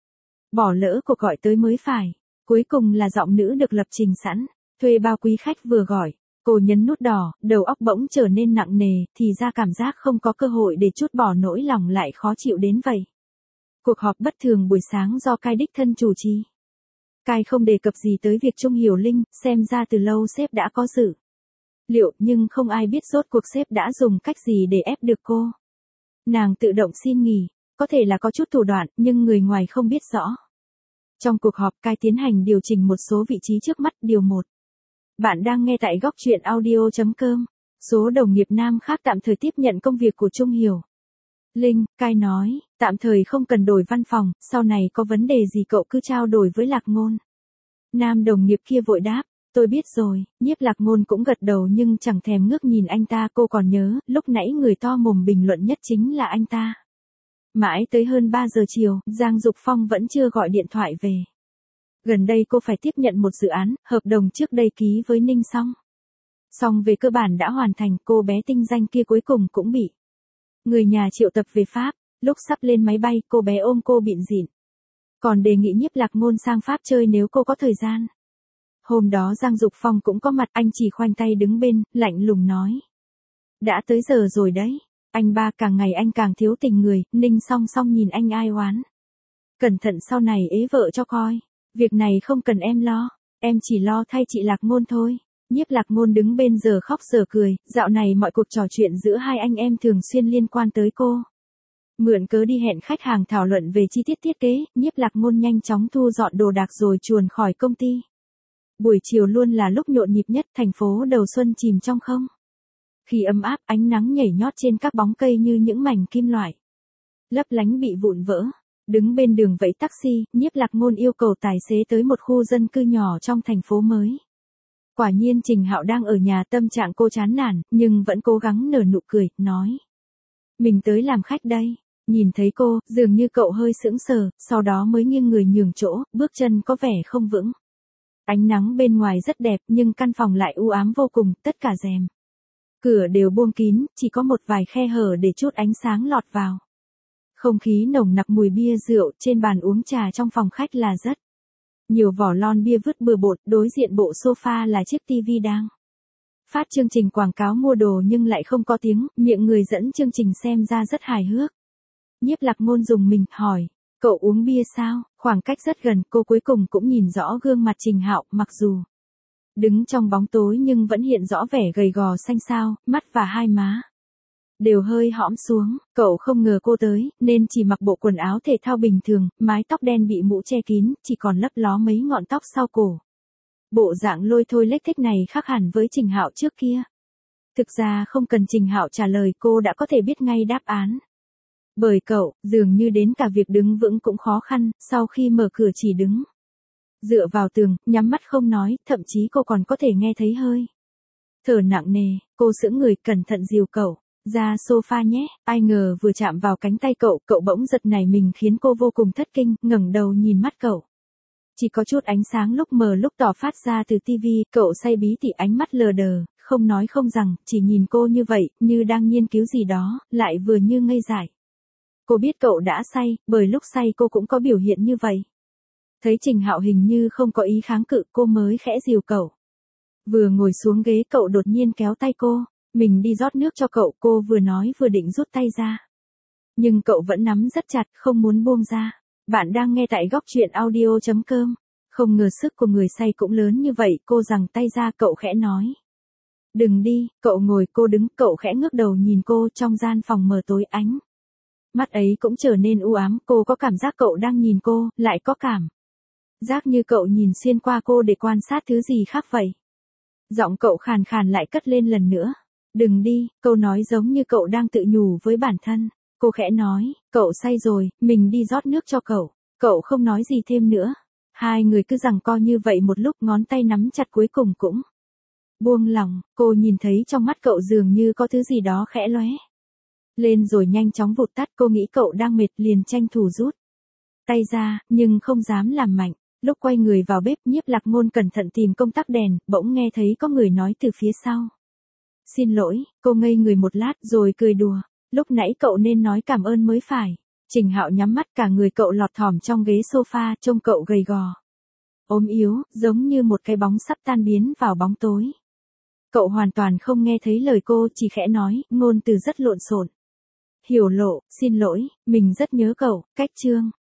bỏ lỡ cuộc gọi tới mới phải. Cuối cùng là giọng nữ được lập trình sẵn, thuê bao quý khách vừa gọi. Cô nhấn nút đỏ, đầu óc bỗng trở nên nặng nề, thì ra cảm giác không có cơ hội để trút bỏ nỗi lòng lại khó chịu đến vậy. Cuộc họp bất thường buổi sáng do Cai đích thân chủ trì. Cai không đề cập gì tới việc Trung Hiểu Linh, xem ra từ lâu sếp đã có dự liệu, nhưng không ai biết rốt cuộc sếp đã dùng cách gì để ép được cô. Nàng tự động xin nghỉ, có thể là có chút thủ đoạn, nhưng người ngoài không biết rõ. Trong cuộc họp, Cai tiến hành điều chỉnh một số vị trí trước mắt. Điều một. Bạn đang nghe tại góc truyện audio chấm com. Số đồng nghiệp nam khác tạm thời tiếp nhận công việc của Trung Hiểu Linh. Cai nói, tạm thời không cần đổi văn phòng, sau này có vấn đề gì cậu cứ trao đổi với Lạc Ngôn. Nam đồng nghiệp kia vội đáp, tôi biết rồi. Nhiếp Lạc Ngôn cũng gật đầu nhưng chẳng thèm ngước nhìn anh ta. Cô còn nhớ, lúc nãy người to mồm bình luận nhất chính là anh ta. Mãi tới hơn ba giờ chiều, Giang Dục Phong vẫn chưa gọi điện thoại về. Gần đây cô phải tiếp nhận một dự án, hợp đồng trước đây ký với Ninh Song. Song về cơ bản đã hoàn thành, cô bé tinh danh kia cuối cùng cũng bị người nhà triệu tập về Pháp. Lúc sắp lên máy bay, cô bé ôm cô bịn rịn, còn đề nghị Nhiếp Lạc Ngôn sang Pháp chơi nếu cô có thời gian. Hôm đó Giang Dục Phong cũng có mặt, anh chỉ khoanh tay đứng bên, lạnh lùng nói. Đã tới giờ rồi đấy. Anh ba, càng ngày anh càng thiếu tình người. Ninh Song Song nhìn anh ai oán. Cẩn thận sau này ế vợ cho coi. Việc này không cần em lo. Em chỉ lo thay chị Lạc Ngôn thôi. Nhiếp Lạc Ngôn đứng bên giờ khóc giờ cười, dạo này mọi cuộc trò chuyện giữa hai anh em thường xuyên liên quan tới cô. Mượn cớ đi hẹn khách hàng thảo luận về chi tiết thiết kế, Nhiếp Lạc Ngôn nhanh chóng thu dọn đồ đạc rồi chuồn khỏi công ty. Buổi chiều luôn là lúc nhộn nhịp nhất, thành phố đầu xuân chìm trong không. Khi ấm áp, ánh nắng nhảy nhót trên các bóng cây như những mảnh kim loại lấp lánh bị vụn vỡ. Đứng bên đường vẫy taxi, Nhiếp Lạc Ngôn yêu cầu tài xế tới một khu dân cư nhỏ trong thành phố mới. Quả nhiên Trình Hạo đang ở nhà, tâm trạng cô chán nản, nhưng vẫn cố gắng nở nụ cười, nói. Mình tới làm khách đây. Nhìn thấy cô, dường như cậu hơi sững sờ, sau đó mới nghiêng người nhường chỗ, bước chân có vẻ không vững. Ánh nắng bên ngoài rất đẹp, nhưng căn phòng lại u ám vô cùng, tất cả rèm cửa đều buông kín, chỉ có một vài khe hở để chút ánh sáng lọt vào. Không khí nồng nặc mùi bia rượu, trên bàn uống trà trong phòng khách là rất nhiều vỏ lon bia vứt bừa bộn, đối diện bộ sofa là chiếc tivi đang phát chương trình quảng cáo mua đồ nhưng lại không có tiếng, miệng người dẫn chương trình xem ra rất hài hước. Nhiếp Lạc Ngôn dùng mình, hỏi, cậu uống bia sao? Khoảng cách rất gần, cô cuối cùng cũng nhìn rõ gương mặt Trình Hạo, mặc dù đứng trong bóng tối nhưng vẫn hiện rõ vẻ gầy gò xanh xao, mắt và hai má đều hơi hõm xuống. Cậu không ngờ cô tới, nên chỉ mặc bộ quần áo thể thao bình thường, mái tóc đen bị mũ che kín, chỉ còn lấp ló mấy ngọn tóc sau cổ. Bộ dạng lôi thôi lếch thếch này khác hẳn với Trình Hạo trước kia. Thực ra không cần Trình Hạo trả lời, cô đã có thể biết ngay đáp án. Bởi cậu, dường như đến cả việc đứng vững cũng khó khăn, sau khi mở cửa chỉ đứng dựa vào tường, nhắm mắt không nói, thậm chí cô còn có thể nghe thấy hơi thở nặng nề. Cô sững người, cẩn thận dìu cậu ra sofa nhé. Ai ngờ vừa chạm vào cánh tay cậu, cậu bỗng giật nảy mình khiến cô vô cùng thất kinh, ngẩng đầu nhìn mắt cậu. Chỉ có chút ánh sáng lúc mờ lúc tỏ phát ra từ tivi, cậu say bí tỉ, ánh mắt lờ đờ, không nói không rằng, chỉ nhìn cô như vậy, như đang nghiên cứu gì đó, lại vừa như ngây dại. Cô biết cậu đã say, bởi lúc say cô cũng có biểu hiện như vậy. Thấy Trình Hạo hình như không có ý kháng cự, cô mới khẽ dìu cậu. Vừa ngồi xuống ghế, cậu đột nhiên kéo tay cô. Mình đi rót nước cho cậu, cô vừa nói vừa định rút tay ra. Nhưng cậu vẫn nắm rất chặt, không muốn buông ra. Bạn đang nghe tại góc truyện audio chấm com. Không ngờ sức của người say cũng lớn như vậy, cô giằng tay ra, cậu khẽ nói. Đừng đi, cậu ngồi, cô đứng, cậu khẽ ngước đầu nhìn cô. Trong gian phòng mờ tối, ánh mắt ấy cũng trở nên u ám, cô có cảm giác cậu đang nhìn cô, lại có cảm giác như cậu nhìn xuyên qua cô để quan sát thứ gì khác vậy. Giọng cậu khàn khàn lại cất lên lần nữa. Đừng đi, câu nói giống như cậu đang tự nhủ với bản thân. Cô khẽ nói, cậu say rồi, mình đi rót nước cho cậu. Cậu không nói gì thêm nữa. Hai người cứ giằng co như vậy một lúc, ngón tay nắm chặt cuối cùng cũng buông lỏng. Cô nhìn thấy trong mắt cậu dường như có thứ gì đó khẽ lóe lên rồi nhanh chóng vụt tắt. Cô nghĩ cậu đang mệt, liền tranh thủ rút tay ra, nhưng không dám làm mạnh. Lúc quay người vào bếp, Nhiếp Lạc Ngôn cẩn thận tìm công tắc đèn, bỗng nghe thấy có người nói từ phía sau. Xin lỗi, cô ngây người một lát rồi cười đùa. Lúc nãy cậu nên nói cảm ơn mới phải. Trình Hạo nhắm mắt, cả người cậu lọt thỏm trong ghế sofa, trông cậu gầy gò, ốm yếu, giống như một cái bóng sắp tan biến vào bóng tối. Cậu hoàn toàn không nghe thấy lời cô, chỉ khẽ nói, ngôn từ rất lộn xộn. Hiểu lộ, xin lỗi, mình rất nhớ cậu, cách chương.